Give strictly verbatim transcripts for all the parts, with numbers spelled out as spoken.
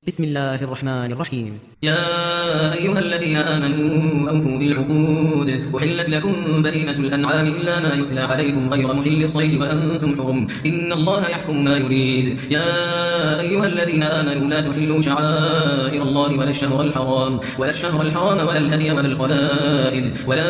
بسم الله الرحمن الرحيم. يا أيها الذين آمنوا أوفوا بالعقود أحلت لكم بهيمة الأنعام إلا ما يتلى عليكم غير محل الصيد وأنتم حرم إن الله يحكم ما يريد. يا أيها الذين آمنوا لا تحلوا شعائر الله ولا الشهر الحرام ولا الشهر الحرام ولا الهدي ولا القلائد ولا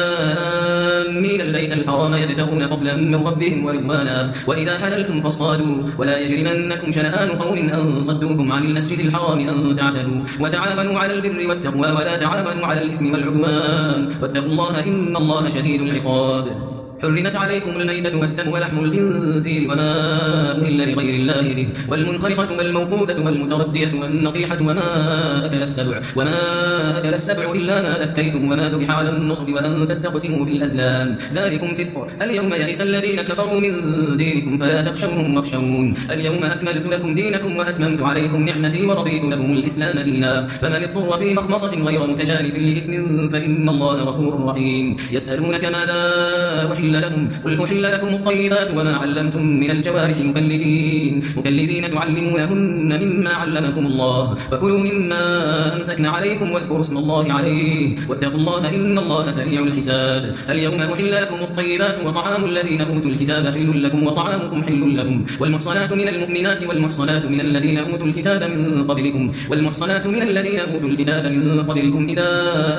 آمين البيت الحرام يبتغون فضلا من ربهم ورضوانا وإذا حللتم فاصطادوا ولا يجرمنكم شنآن قوم أن صدوكم عن المسجد الحرام أن تعتدوا وتعاونوا على البر والتقوى ولا تعاونوا على الإثم والعدوان واتقوا الله إن الله شديد العقاب. حرمت عليكم الميتة والدم ولحم الخنزير وما أهل لغير الله به والمنخرقة والموقوذة والمتردية والنطيحة وما أكل السبع وما أكل السبع إلا ما ذكيتم وما ذبح على النصب وأن تستقسموا بالأزلام ذلكم فسق. اليوم يئس الذين كفروا من دينكم فلا تخشوهم واخشون. اليوم أكملت لكم دينكم وأتممت عليكم نعمتي ورضيت لكم الإسلام دينا فمن اضطر في مخمصة غير متجانف لإثم فإن الله غفور رحيم. يسألونك ماذا أحل لهم قل أحل لكم الطيبات وما علمتم من الجوارح مكلبين مكلبين تعلمونهن مما علمكم الله فكلوا مما أمسكن عليكم واذكروا اسم الله عليه واتقوا الله إن الله سريع الحساب. اليوم أحل لكم الطيبات وطعام الذين أوتوا الكتاب حل لكم وطعامكم حل لهم والمحصنات من المؤمنات والمحصنات من الذين أوتوا الكتاب من قبلكم والمحصنات من الذين أوتوا الكتاب من قبلكم إذا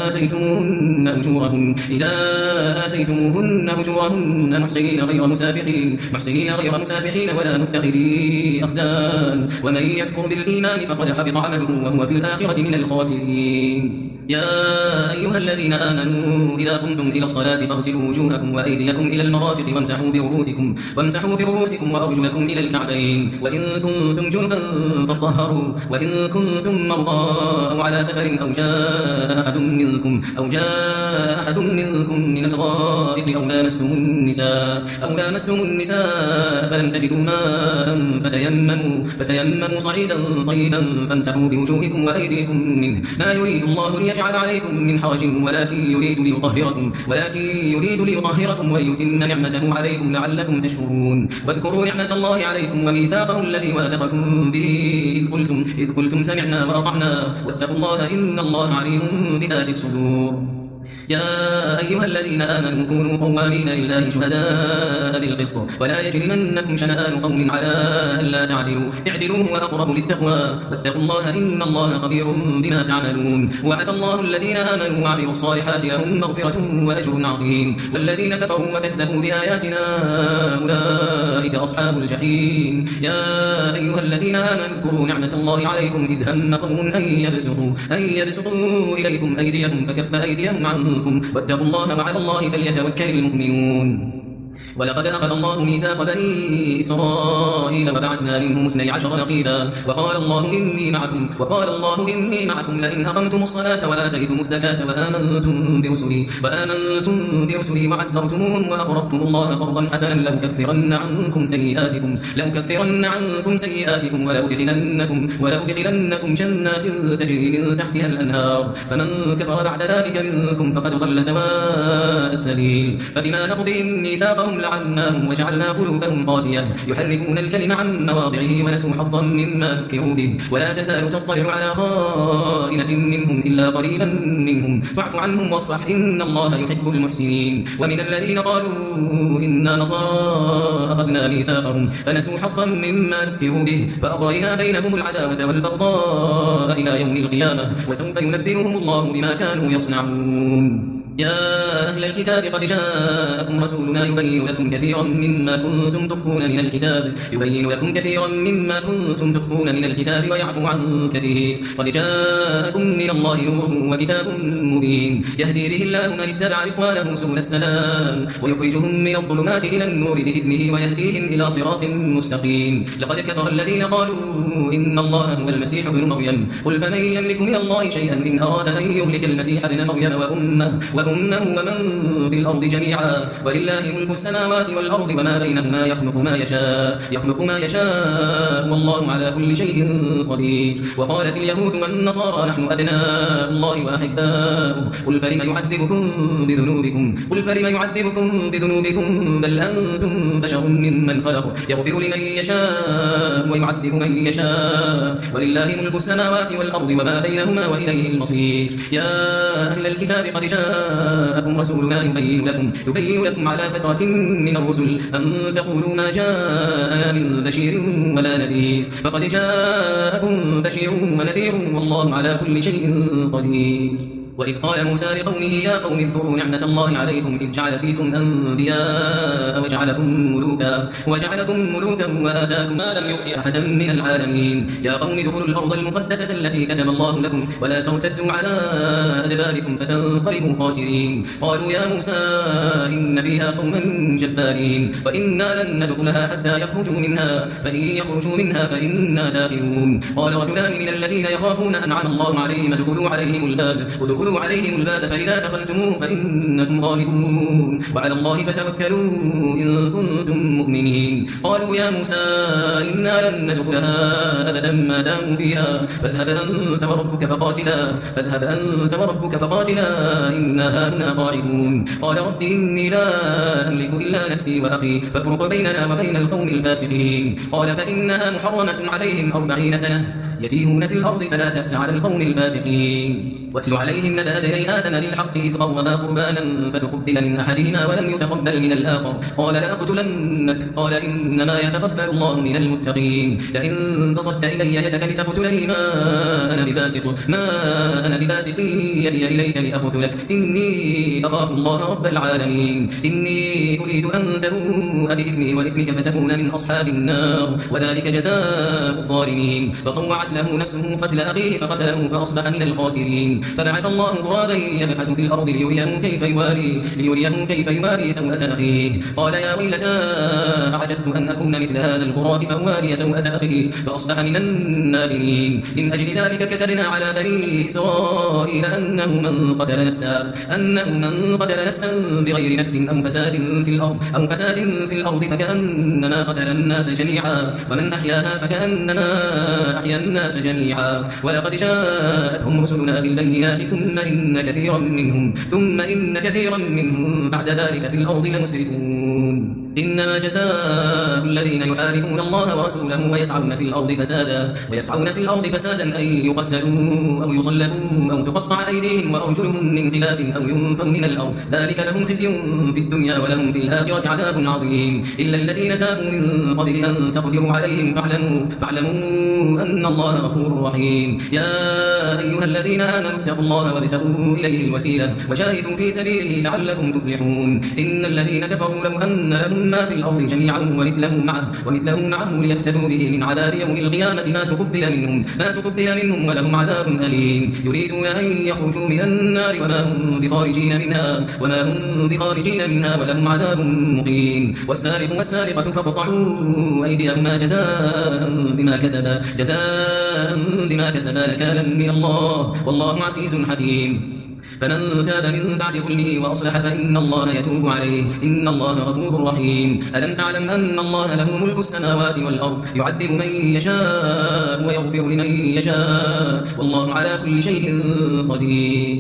آتيتموهن أجورهن إذا آتيتموهن أجورهن محسنين غير مسافحين محسنين غير مسافحين ولا متخذي أخدان ومن يكفر بالإيمان فقد حبط عمله وهو في الآخرة من الخاسرين. يا أيها الذين آمنوا إذا قمتم إلى الصلاة فاغسلوا وجوهكم وأيديكم إلى المرافق وامسحوا برؤوسكم وامسحوا برؤوسكم وأرجلكم إلى الكعبين وإن كنتم جنبا فاطهروا وإن كنتم مرضى أو على سفر أو جاء أحد منكم أو جاء أحد منكم من الغائط أو لامستم النساء أو لامستم النساء فلم تجدوا ماء فتيمموا فتيمموا صعيدا طيبا فامسحوا بوجوهكم وأيديكم منه ما يريد الله ليجعل عليكم من حرج ولكن يريد ليطهركم ولكن يريد ليطهركم ويتم نعمته عليكم لعلكم تشكرون. واذكروا نعمة الله عليكم وميثاقه الذي واثقكم به إذ قلتم إذ قلتم سمعنا وأطعنا واتقوا الله إن الله عليم بذات الصدور. يا أيها الذين آمنوا كونوا قوامين لله شهداء بالقسط ولا يجرمنكم شنآن قوم على ألا تعدلوا اعدلوا هو أقرب للتقوى واتقوا الله إن الله خبير بما تعملون. وعد الله الذين آمنوا وعملوا الصالحات لهم مغفرة وأجر عظيم والذين كفروا وكذبوا بآياتنا أولئك أصحاب الجحيم. يا أيها الذين آمنوا اذكروا نعمة الله عليكم إذ هم قوم أن يبسطوا أن يبسطوا إليكم أيديهم فكف أيديهم عنكم واتقوا الله وعلى الله فليتوكل المؤمنون. ولقد أخذ الله ميثاق بني إسرائيل وبعثنا منهم اثني عشر نقيبا وقال الله إني معكم وقال الله إني معكم لئن أقمتم الصلاة وآتيتم الزكاة وآمنتم برسلي وآمنتم برسلي وعزرتموهم وأقرضتم الله قرضا حسنا لأكفرن عنكم سيئاتكم لأكفرن عنكم سيئاتكم ولأدخلنكم ولأدخلنكم جنات تجري من تحتها الأنهار فمن كفر بعد ذلك منكم فقد ضل سواء السبيل. فبما نقضهم ميثاقهم لعناهم وجعلنا قلوبهم قاسية يحرفون الكلم عن مواضعه ونسوا حظا مما ذكروا به ولا تزال تطلع على خائنة منهم إلا قليلا منهم فاعف عنهم واصفح إن الله يحب المحسنين. ومن الذين قالوا إنا نصارى أخذنا ميثاقهم فنسوا حظا مما ذكروا به فأغرينا بينهم العداوة والبغضاء إلى يوم القيامة وسوف ينبئهم الله بما كانوا يصنعون. يا أهل الكتاب قد جاءكم رسولنا يبين لكم كثيرا مما كنتم تخفون من الكتاب يبين لكم كثيرا مما كنتم تخفون من الكتاب ويعفو عن كثير قد جاءكم من الله نور وكتاب مبين يهدي به الله من اتبع رضوانه سبل السلام ويخرجهم من الظلمات إلى النور بإذنه ويهديهم إلى صراط مستقيم. لقد كفر الذين قالوا إن الله هو المسيح ابن مريم قل فمن يملك من الله شيئا إن أراد أن يهلك المسيح ابن مريم وأمه أمه ومن في الأرض جميعا ولله ملك السماوات والأرض وما بينهما يخلق ما يشاء يخلق ما يشاء والله على كل شيء قدير. وقالت اليهود والنصارى نحن أبناء الله وأحباؤه قل فلم يعذبكم بذنوبكم قل فلم يعذبكم بذنوبكم بل أنتم بشر ممن خلق يغفر لمن يشاء ويعذب من يشاء ولله ملك السماوات والأرض وما بينهما وإليه المصير. يا أهل الكتاب قد جاءكم رسولنا يبين لكم يبين لكم على فترة من الرسل أن تقولوا ما جاءنا من بشير ولا نذير فقد جاءكم بشير ونذير والله على كل شيء قدير. وإذ قال موسى لقومه يا قوم اذكروا نعمة الله عليكم إذ جعل فيكم أنبياء وجعلكم ملوكا وجعلكم ملوكا وآتاكم ما لم يؤت أحدا من العالمين. يا قوم ادخلوا الأرض المقدسة التي كتب الله لكم ولا ترتدوا على أدباركم فتنقلبوا خاسرين. قالوا يا موسى إن فيها قوما جبارين وإنا لن ندخلها حتى يخرجوا منها فإن يخرجوا منها فإنا داخلون. قال رجلان من الذين يخافون أنعم الله عليهم ادخلوا عليهم الباب ادخلوا عليهم الباب فإذا دخلتموه فإنكم غالبون وعلى الله فتوكلوا إن كنتم مؤمنين. قالوا يا موسى إنا لن ندخلها أبدا ما داموا فيها فاذهب أنت وربك فقاتلا فاذهب أنت وربك فقاتلا إنا هاهنا قاعدون. قال رب إني لا أملك إلا نفسي وأخي فافرق بيننا وبين القوم الفاسقين. قال فإنها محرمة عليهم أربعين سنة يتيهون في الأرض فلا تأس على القوم الفاسقين. واتل عليهم نبأ بني آدم بالحق إذ قربا قربانا فتقبل من أحدهما ولم يتقبل من الآخر قال لأقتلنك قال إنما يتقبل الله من المتقين. لئن بسطت إلي يدك لتقتلني ما أنا بباسط ما أنا بباسط يدي إليك لأقتلك إني أخاف الله رب العالمين. إني أريد أن تبوء بإثمي وإثمك فتكون من أصحاب النار وذلك جزاء الظالمين. فطوعت له نفسه قتل أخيه فقتله فأصبح من الخاسرين. فبعث الله غرابا يبحث في الأرض ليريه كيف يواري ليريه كيف يواري سوءة أخيه قال يا ويلتى أعجزت أن أكون مثل هذا الغراب فأواري سوءة أخيه فأصبح من النادمين. من أجل ذلك كتبنا على بني إسرائيل أنه من قتل نفسا أنه من قتل نفسا بغير نفس أو فساد في الأرض أو فساد في الأرض فكأنما قتل الناس جميعا ومن أحياها فكأنما أحيا الناس جميعا. ولقد جاءتهم رسلنا بالبينات ثم إن كثيرا منهم ثم إن كثيرا منهم بعد ذلك في الأرض لمسرفون. إنما جزاء الذين يحاربون الله ورسوله ويسعون في الأرض فسادا ويسعون في الأرض فسادا أن يقتلوا أو يصلبوا أو تقطع أيديهم وأرجلهم من خلاف أو ينفوا من الأرض ذلك لهم خزي في الدنيا ولهم في الآخرة عذاب عظيم. إلا الذين تابوا من قبل أن تقدروا عليهم فاعلموا فاعلموا أن الله غفور رحيم. يا أيها الذين آمنوا اتقوا الله وابتغوا إليه الوسيلة وجاهدوا في سبيله لعلكم تفلحون. إن الذين كفروا لو أن لهم ما في الأرض جميعا ومثله معه ومثله معه ليفتدوا به من عذاب يوم القيامة ما تقبل منهم ما تقبل منهم ولهم عذاب أليم. يريدون أن يخرجوا من النار وما هم بخارجين منها وما هم بخارجين منها ولهم عذاب مقيم. والسارق والسارقة فاقطعوا أيديهما جزاء بما كسبا جزاء بما كسبا نكالا من الله والله عزيز حكيم. فمن تاب من بعد ظلمه وأصلح فإن الله يتوب عليه إن الله غفور رحيم. ألم تعلم أن الله له ملك السماوات والأرض يعذب من يشاء ويغفر لمن يشاء والله على كل شيء قدير.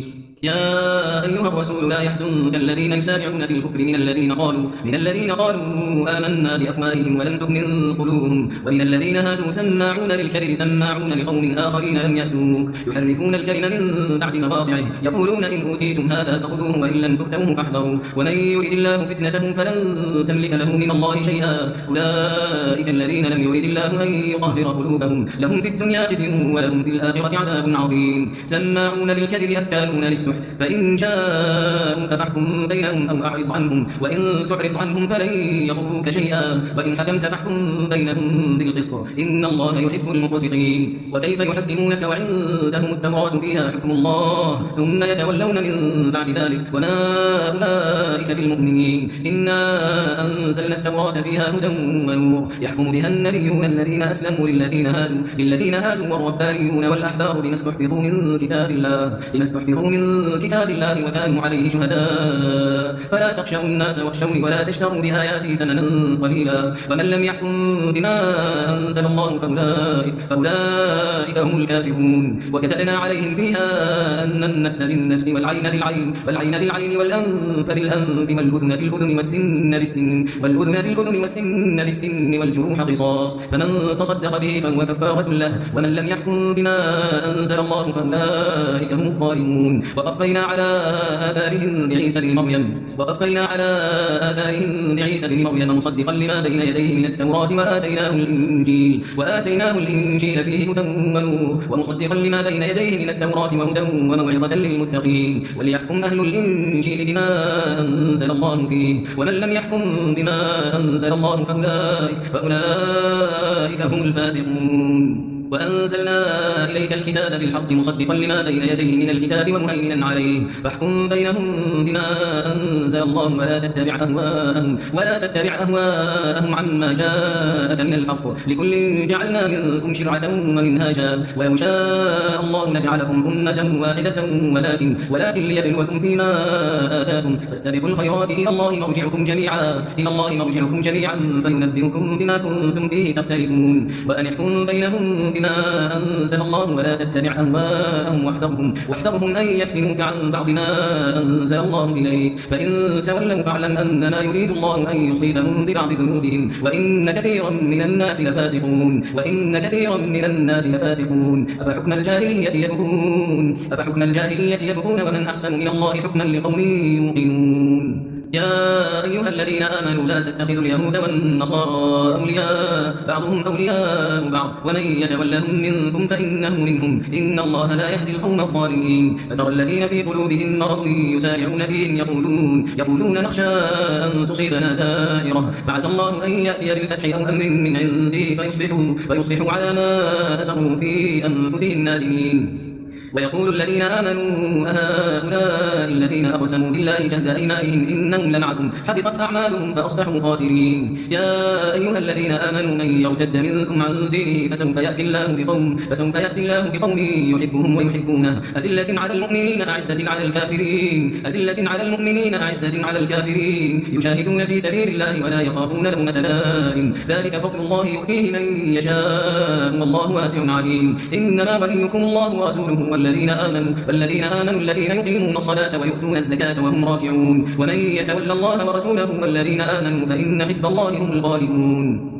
يا أيها الرسول لا يحزنك الذين يسارعون في الكفر من الذين قالوا من الذين قالوا آمنا بأفواههم ولم تؤمن قلوبهم ومن الذين هادوا سماعون للكذب سماعون لقوم آخرين لم يأتوك يحرفون الكلم من بعد مواضعه يقولون إن أوتيتم هذا فخذوه وإن لم تؤتوه فاحذروا ومن يرد الله فتنته فلن تملك له من الله شيئا أولئك الذين لم يرد الله أن يطهر قلوبهم لهم في الدنيا خزي ولهم في الآخرة عذاب عظيم. سماعون للكذب أكالون للسحت فإن جاءوك فاحكم بينهم أو أعرض عنهم وإن تعرض عنهم فلن يضروك شيئا وإن حكمت فاحكم بينهم بالقسط إن الله يحب المقسطين. وكيف يحكمونك وعندهم التوراة فيها حكم الله ثم يتولون من بعد ذلك وما أولئك بالمؤمنين. إنا أنزلنا التوراة فيها هدى ونور يحكم بها النبيون الذين أسلموا للذين هادوا للذين هادوا والربانيون والأحبار بما استحفظوا من كتاب الله بما استحفظوا من من كتاب الله وكانوا عليه شهداء فلا تخشوا الناس واخشوني ولا تشتروا بآياتي ثمنا قليلا ومن لم يحكم بما أنزل الله فأولئك, فأولئك هم الكافرون وكتبنا عليهم فيها أن النفس بالنفس والعين بالعين والعين بالعين والأنف بالأنف والأذن بالأذن والسن بالسن والأذن بالأذن والسن بالسن والجروح قصاص فمن تصدق به فهو كفارة له ومن لم يحكم بما أنزل الله فأولئك هم الظالمون وقفينا على آثارهم بعيسى بن مريم وقفينا على آثارهم بعيسى بن مريم مصدقا لما بين يديه من التوراة وآتيناه الإنجيل وآتيناه الإنجيل فيه هدى ونور ومصدقا لما بين يديه من التوراة وهدى وموعظة للمتقين وليحكم أهل الإنجيل بما أنزل الله فيه ومن لم يحكم بما أنزل الله فأولئك, فأولئك هم الفاسقون وأنزلنا إليك الكتاب بالحق مصدقا لما بين يديه من الكتاب ومهيمنا عليه فاحكم بينهم بما أنزل الله ولا تتبع أهواءهم ولا تتبع أهواءهم عما جاءك من الحق لكل جعلنا منكم شرعة ومنهاجا ولو شاء الله لجعلكم أمة واحدة ولكن ولكن ليبلوكم فيما آتاكم فاستبقوا الخيرات إلى الله مرجعكم جميعا إلى الله مرجعكم جميعا فينبئكم بما كنتم فيه تختلفون وأن يحكم بينهم بما أنزل الله ولا تتبع أهواءهم واحذرهم واحذرهم أن يفتنوك عن بعض ما أنزل الله إليك فإن تولوا فاعلم أنما يريد الله أن يصيبهم ببعض ذنوبهم وإن كثيرا من الناس لفاسقون وإن كثيرا من الناس لفاسقون أفحكم الجاهلية يبغون أفحكم الجاهلية يبغون ومن أحسن من الله حكما لقوم يوقنون يا أيها الذين آمنوا لا تتخذوا اليهود والنصارى أولياء بعضهم أولياء بعض ومن يتولهم منكم فإنه منهم إن الله لا يهدي القوم الظالمين فترى الذين في قلوبهم مرض يسارعون فيهم يقولون يقولون نخشى أن تصيبنا دائرة فعسى الله أن يأتي بالفتح أو أمر من عنده فيصبحوا, فيصبحوا على ما أسروا في أنفسهم نادمين ويقول الذين آمنوا هؤلاء الذين أقسموا بالله جهد أيمانهم إنهم لمعكم حبطت أعمالهم فأصبحوا خاسرين يا أيها الذين آمنوا من يرتد منكم عن دينه فسوف يأتي الله بقوم فسوف يأتي الله بقوم يحبهم ويحبونه أذلة على المؤمنين أعزة على الكافرين أذلة على المؤمنين أعزة على الكافرين يجاهدون في سبيل الله ولا يخافون لومة لائم ذلك فضل الله يؤتيه من يشاء والله واسع عليم إنما وليكم الله ورسوله والذين آمنوا والذين آمنوا الذين يقيمون الصلاة ويؤتون الزكاة وهم راكعون ومن يتولى الله ورسوله والذين آمنوا فإن حزب الله هم الغالبون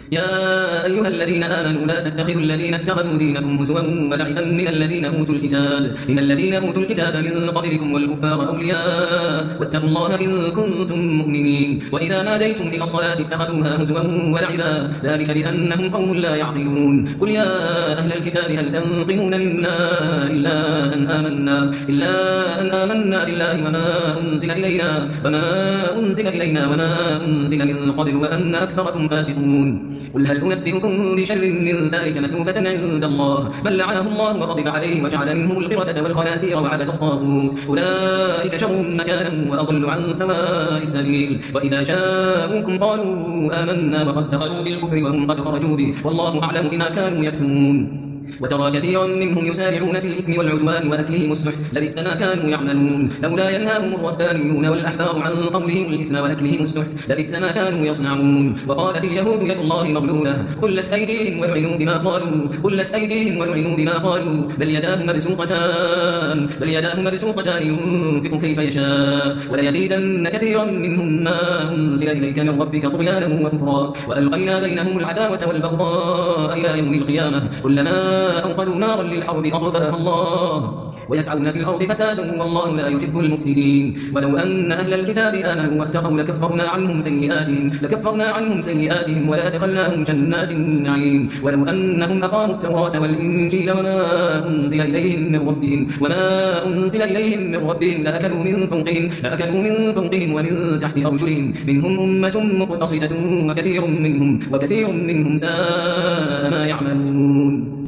يا أيها الذين آمنوا لا تتخذوا الذين اتخذوا دينكم هزوا ولعبا من الذين أوتوا الكتاب من الذين أوتوا الكتاب من قبلكم والكفار أولياء واتقوا الله إن كنتم مؤمنين وإذا ناديتم إلى الصلاة اتخذوها هزوا ولعبا ذلك بأنهم قوم لا يعقلون قل يا أهل الكتاب هل تنقمون منا إلا أن آمنا إلا أن آمنا بالله وما أنزل إلينا وما أنزل إلينا وما أنزل من قبل وأن أكثركم فاسقون قل هل أنبئكم بشر من ذلك مثوبة عند الله بل لعنه الله وغضب عليه وجعل منهم القردة والخنازير وعبد الطاغوت أولئك شر مكانا وأضل عن سواء السبيل وإذا جاءوكم قالوا آمنا وقد دخلوا بالكفر وهم قد خرجوا به والله أعلم بما كانوا يكتمون وترى كثيرا منهم يسارعون في الإثم والعدوان وأكلهم السحت لبئس ما كانوا يعملون لولا ينهاهم الربانيون والأحبار عن قولهم الإثم وأكلهم السحت لبئس ما كانوا يصنعون وقالت اليهود يد الله مغلولة قلت أيديهم ولعنوا بما قالوا قلت أيديهم ولعنوا بما قالوا بل يداه مبسوطتان بل يداه مبسوطتان ينفق كيف يشاء وليزيدن كثيرا منهم ما أنزل إليك من ربك طغيانا وكفرا وألقينا بينهم العداوة والبغضاء إلى يوم القيامة كلما أوقدوا نارا للحرب أطفأها الله ويسعون في الأرض فسادا والله لا يحب المفسدين ولو أن أهل الكتاب آمنوا واتقوا لكفرنا عنهم سيئاتهم لكفرنا عنهم سيئاتهم ولا دخلناهم جنات النعيم ولو أنهم أقاموا التوراة والإنجيل وما أنزل إليهم من ربهم وما أنزل إليهم من ربهم لأكلوا من فوقهم لأكلوا من فوقهم ومن تحت أرجلهم منهم أمة مقتصدة وكثير منهم وكثير منهم ساء ما يعملون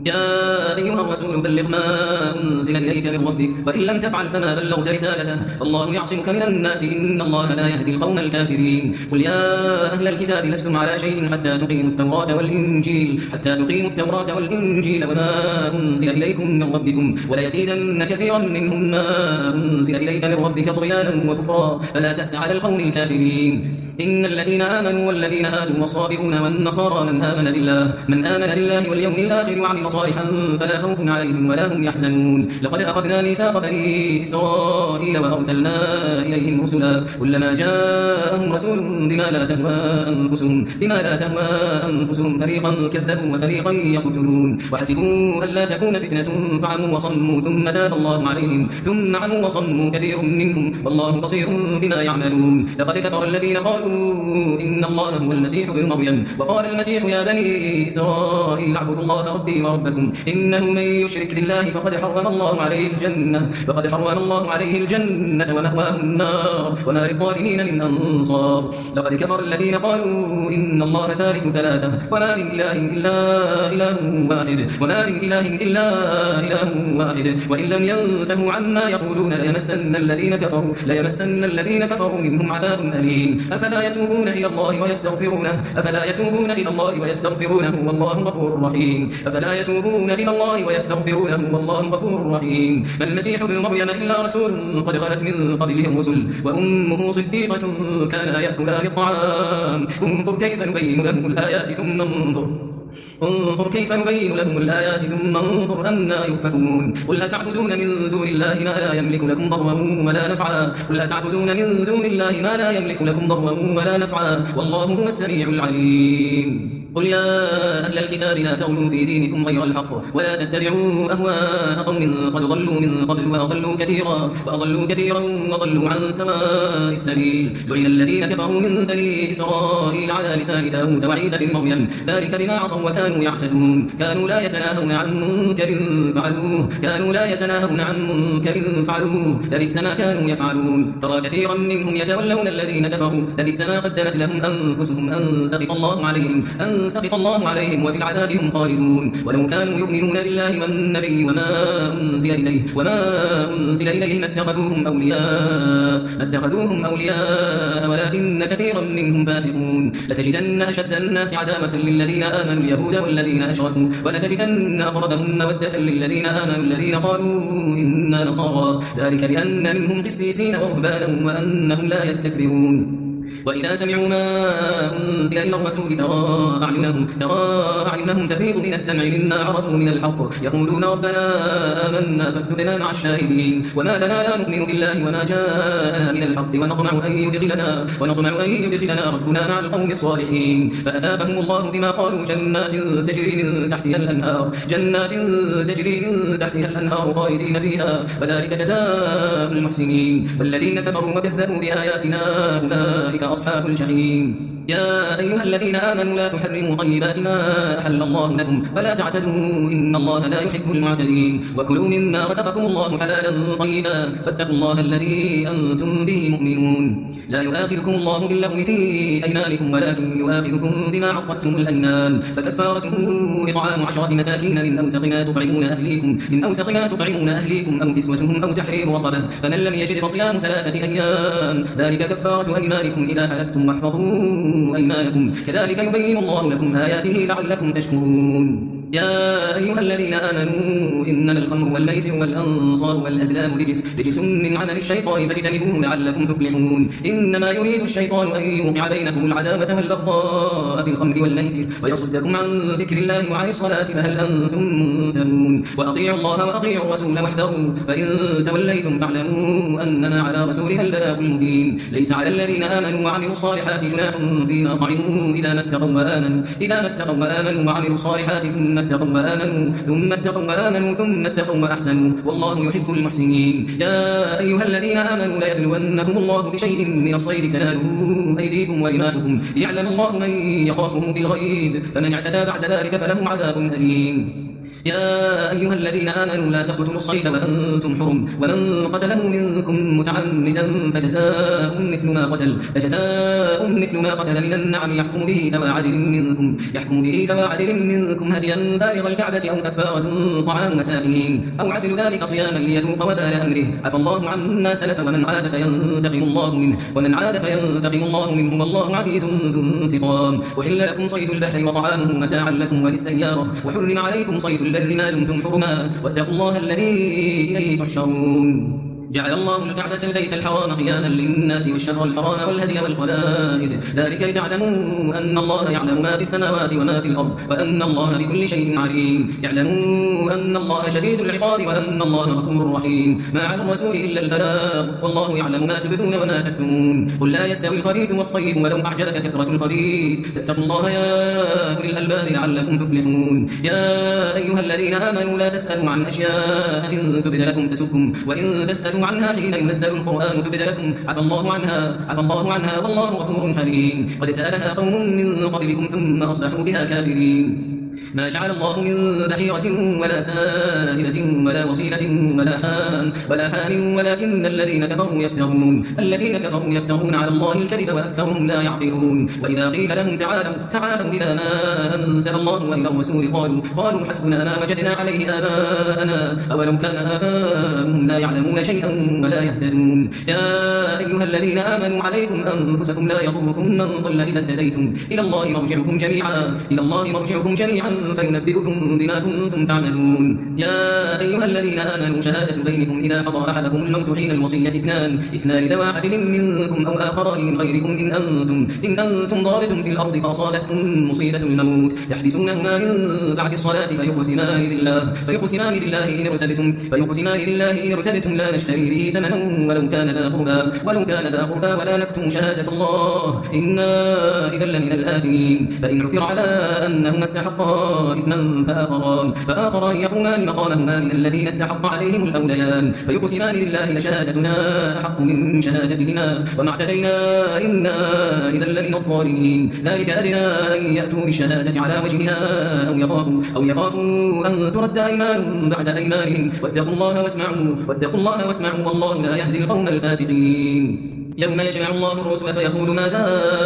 يا أيها الرسول بلغ ما أنزل إليك من ربك وإن لم تفعل فما بلغت رسالته الله يعصمك من الناس إن الله لا يهدي القوم الكافرين قل يا أهل الكتاب لستم على شيء حتى تقيموا التوراة والإنجيل حتى تقيموا التوراة والإنجيل وما أنزل إليكم من ربكم ولا يزيدن كثيرا منهم ما أنزل إليك من ربك طغيانا وكفرا فلا تأس على القوم الكافرين إن الذين آمنوا والذين هادوا والصابئون والنصارى من آمن بالله من آمن بالله واليوم الآخر وعمل صالحا فلا خوف عليهم ولا هم يحزنون لقد أخذنا ميثاق بني إسرائيل وأرسلنا إليهم رسلا كلما جاءهم رسول بما لا تهوى أنفسهم بما لا تهوى أنفسهم فريقا كذبوا وفريقا يقتلون وحسبوا ألا تكون فتنة فعموا وصموا ثم تاب الله عليهم ثم عموا وصموا كثير منهم والله بصير بما يعملون لقد كفر الذين قالوا إن الله هو المسيح ابن مريم وقال المسيح يا بني إسرائيل اعبدوا الله ربي وربكم إنه من يشرك بالله فقد حرم الله عليه الجنة فقد حرم الله عليه الجنة ومأواه النار وما للظالمين من أنصار لقد كفر الذين قالوا إن الله ثالث ثلاثة وما من إله إلا إله واحد وما من إله إلا إله واحد وإن لم ينتهوا عما يقولون ليمسن الذين كفروا ليمسن الذين كفروا منهم عذاب أليم أفلا يتوبون إلى الله ويستغفرونه أفلا يتوبون إلى الله ويستغفرونه والله غفور رحيم أفلا يتوبون إلى الله ويستغفرونه والله غفور رحيم ما المسيح ابن مريم إلا رسول قد خلت من قبله الرسل وأمه صديقة كانا يأكلان الطعام انظر كيف نبين لهم الآيات ثم انظر انظر كيف نبين لهم الآيات ثم انظر أنا يؤفكون قل أتعبدون من دون الله ما لا يملك لكم ضرا ولا نفعا قل أتعبدون من دون الله ما لا يملك لكم ضرا ولا نفعا والله هو السميع العليم قل يا أهل الكتاب لا تغلوا في دينكم غير الحق ولا تتبعوا أهواء قوم قد ضلوا من قبل وأضلوا كثيرا وأضلوا كثيرا وضلوا عن سواء السبيل لعن الذين كفروا من بني إسرائيل على لسان داود وعيسى بن مريم ذلك بما عصوا وكانوا يعتدون كانوا لا يتناهون عن منكر فعلوه كانوا لا يتناهون عن منكر فعلوه لبئس ما كانوا يفعلون ترى كثيرا منهم يتولون الذين كفروا لبئس ما قدمت لهم أنفسهم أن سخط الله عليهم أن سخط الله عليهم وفي العذاب هم خالدون ولو كانوا يؤمنون بالله والنبي وما أنزل إليه وما أنزل إليه ما اتخذوهم أولياء ما اتخذوهم أولياء ولكن كثيرا منهم فاسقون لتجدن أشد الناس عداوة للذين آمنوا اليهود والذين أشركوا ولتجدن أقربهم مودة للذين آمنوا الذين قالوا إنا نصارى ذلك بأن منهم قسيسين ورهبانا وأنهم لا يستكبرون وإذا سمعوا ما أنزل إلى الرسول ترى أعينهم ترى أعينهم تفيض من الدمع مما عرفوا من الحق يقولون ربنا آمنا فاكتبنا مع الشاهدين وما لنا لا نؤمن بالله وما جاءنا من الحق ونطمع أن يدخلنا ونطمع أن يدخلنا ربنا مع القوم الصالحين فأثابهم الله بما قالوا جنات تجري من تحتها الأنهار جنات تجري من تحتها الأنهار خالدين فيها وذلك جزاء المحسنين والذين كفروا وكذبوا بآياتنا أولئك أصحاب الجحيم يا أيها الذين آمنوا لا تحرموا طيبات ما أحل الله لكم ولا تعتدوا إن الله لا يحب المعتدين وكلوا مما رزقكم الله حلالا طيبا واتقوا الله الذي أنتم به مؤمنون لا يؤاخذكم الله باللغو في أيمانكم ولكن يؤاخذكم بما عقدتم الأيمان فكفارته إطعام عشرة مساكين من أوسط ما تطعمون أهليكم من أوسط ما تطعمون أهليكم أو كسوتهم أو تحرير رقبة فمن لم يجد فصيام ثلاثة أيام ذلك كفارة أيمانكم إذا حلفتم واحفظوا أيمانكم كذلك يبين الله لكم آياته لعلكم تشكرون يا أيها الذين آمنوا إنما الخمر والميسر والأنصار والأزلام رجس رجس من عمل الشيطان فاجتنبوه لعلكم تفلحون إنما يريد الشيطان أن يوقع بينكم العداوة والبغضاء في الخمر والميسر ويصدكم عن ذكر الله وعن الصلاة فهل أنتم منتهون وأطيعوا الله وأطيعوا الرسول واحذروا فإن توليتم فاعلموا أننا على رسولنا البلاغ المبين ليس على الذين آمنوا وعملوا الصالحات جناح فيما طعموا إذا ما اتقوا وآمنوا إذا ما اتقوا وآمنوا وعملوا الصالحات ثم اتقوا وآمنوا ثم اتقوا وآمنوا ثم اتقوا وأحسنوا والله يحب المحسنين يا أيها الذين آمنوا لا يبلونكم الله بشيء من الصيد تناله أيديكم ورماحكم يعلم الله من يخافه بالغيب فمن اعتدى بعد ذلك فله عذاب أليم يا أيها الذين آمنوا لا تقتلوا الصيد وأنتم حرم ومن قتله منكم متعمدا فجزاء مثل ما قتل فجزاء مثل ما قتل من النعم يحكم به ذوى عدل منكم يحكم به ذوى عدل منكم هديا بالغ الكعبة أو كفارة طعام مساكين أو عدل ذلك صياما ليذوق وبال أمره عفى الله عما سلف ومن عاد فينتقم الله منه ومن عاد فينتقم الله منه والله عزيز ذو انتقام. أحل لكم صيد البحر وطعامه متاعا لكم وللسيارة وحرم عليكم صيد البر ما دمتم حرما واتقوا الله الذي إليه تحشرون. جعل الله الكعبة البيت الحرام قياما للناس والشهر الحرام والهدي والقلائد ذلك لتعلموا أن الله يعلم ما في السماوات وما في الأرض وأن الله بكل شيء عليم. يعلموا أن الله شديد العقاب وأن الله غفور رحيم. ما على الرسول إلا البلاغ والله يعلم ما تبدون وما تكتمون. قل لا يستوي الخبيث والطيب ولو أعجبك كثرة الخبيث فاتقوا الله يا أولي الألباب لعلكم تفلحون. يا أيها الذين آمنوا لا تسألوا عن أشياء إن تبد لكم تسؤكم وإن تسألوا عنها حين ينزل القرآن تبد لكم عفى الله عنها عفى الله عنها والله غفور حليم. قد سألها قوم من قبلكم ثم أصبحوا بها كافرين. ما جعل الله من بحيرة ولا سائلة ولا وصيلة ولا حام ولا حام ولكن الذين كفروا يفترون الذين كفروا يفترون على الله الكذب وأكثرهم لا يعقلون. وإذا قيل لهم تعالوا تعالوا إلى ما أنزل الله وإلى الرسول قالوا قالوا حسبنا ما وجدنا عليه آباءنا أولو كان آباؤهم لا يعلمون شيئا ولا يهتدون. يا أيها الذين آمنوا عليكم أنفسكم لا يضركم من ضل إذا اهتديتم إلى الله مرجعكم جميعا إلى الله مرجعكم جميعا فينبئكم بما كنتم تعملون. يا أيها الذين آمنوا شهادة بينكم إذا حضر أحدكم الموت حين الوصية اثنان اثنان ذوى عدل منكم أو آخران من غيركم إن أنتم إن أنتم ضربتم في الأرض فأصابتكم مصيبة الموت تحبسونهما من بعد الصلاة فيقسمان بالله فيقسمان بالله إن ارتبتم فيقسمان بالله إن ارتبتم لا نشتري به ثمنا ولو كان ذا قربى ولو كان ذا قربى ولا نكتم شهادة الله إنا إذا لمن الآثمين. فإن عثر على أنهما استحقا إثما فآخران فآخران يقومان مقامهما من الذين استحق عليهم الأوليان فيقسمان بالله لشهادتنا أحق من شهادتهما وما اعتدينا إنا إذا لمن الظالمين. ذلك أدنى أن يأتوا بالشهادة على وجهها أو يخافوا أو يخافوا أن ترد أيمان بعد أيمانهم واتقوا الله واسمعوا واتقوا الله واسمعوا والله لا يهدي القوم الفاسقين. يوم يجمع الله الرسل فيقول ماذا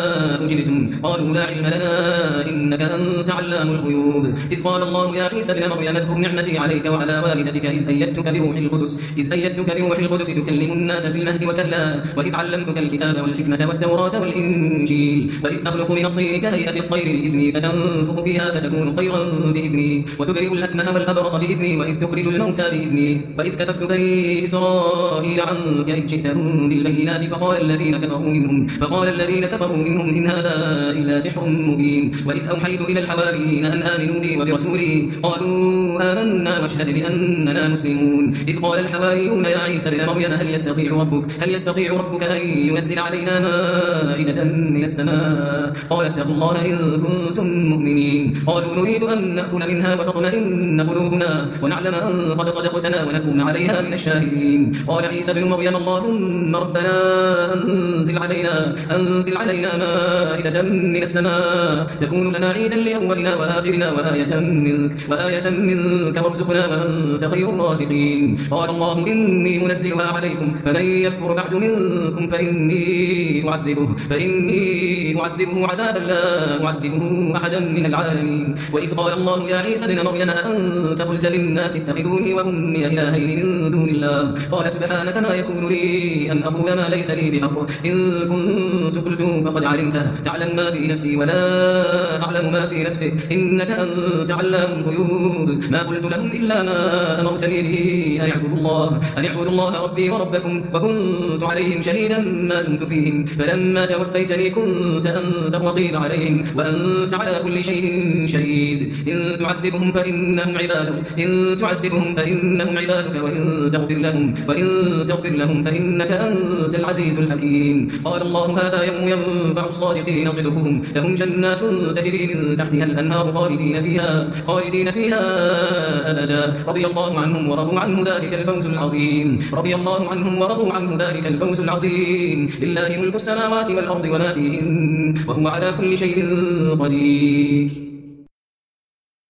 أجبتم قالوا لا علم لنا إنك أنت علام الغيوب. إذ قال الله يا عيسى ابن مريم اذكر نعمتي عليك وعلى والدتك إذ أيدتك بروح القدس إذ أيدتك بروح القدس تكلم الناس في المهد وكهلا وإذ علمتك الكتاب والحكمة والتوراة والإنجيل وإذ أخلق من الطين كهيئة الطير بإذني فتنفخ فيها فتكون طيرا بإذني وتبرئ الأكمه والأبرص بإذني وإذ تخرج الموتى بإذني وإذ كففت بني إسرائيل عنك إذ جئتهم بالبينات فقال الذين كفروا منهم فقال الذين كفروا منهم إن هذا إلا سحر مبين. وإذ أوحيت إلى الحواريين أن آمنوا بي وبرسولي قالوا آمنا واشهد بأننا مسلمون. إذ قال الحواريون يا عيسى ابن مريم هل يستطيع ربك هل يستطيع ربك أن ينزل علينا مائدة من السماء قال اتقوا الله إن كنتم مؤمنين. قالوا نريد أن نأكل منها وتطمئن قلوبنا ونعلم أن قد صدقتنا ونكون عليها من الشاهدين. قال عيسى ابن مريم اللهم ربنا أنزل علينا أنزل علينا مائدة من السماء تكون لنا عيدا لأولنا وآخرنا وآية منك وآية منك وارزقنا وأنت خير الرازقين. قال الله إني منزلها عليكم فمن يكفر بعد منكم فإني أعذبه فإني أعذبه عذابا لا أعذبه أحدا من العالمين. وإذ قال الله يا عيسى ابن مريم أنت قلت للناس اتخذوني وأمي إلهين من دون الله قال سبحانك ما يكون لي أن أقول ما ليس لي بحق إن كنت قلته فقد علمته تعلم ما في نفسي ولا أعلم ما في نفسك إنك أنت علام الغيوب. ما قلت لهم إلا ما أمرتني به أن اعبدوا الله أن اعبدوا الله ربي وربكم وكنت عليهم شهيدا ما دمت فيهم فلما توفيتني كنت أنت الرقيب عليهم وأنت على كل شيء شهيد. إن تعذبهم فإنهم عبادك إن تعذبهم فإنهم عبادك وإن تغفر لهم وإن تغفر لهم فإنك أنت العزيز الحكيم. قال الله هذا يوم ينفع الصادقين صدقهم لهم جنات تجري من تحتها الأنهار خالدين فيها خالدين فيها أبدا رضي الله عنهم ورضوا عنه ذلك الفوز العظيم رضي الله عنهم ورضوا عنه ذلك الفوز العظيم. لله ملك السماوات والأرض وما فيهن وهو على كل شيء قدير.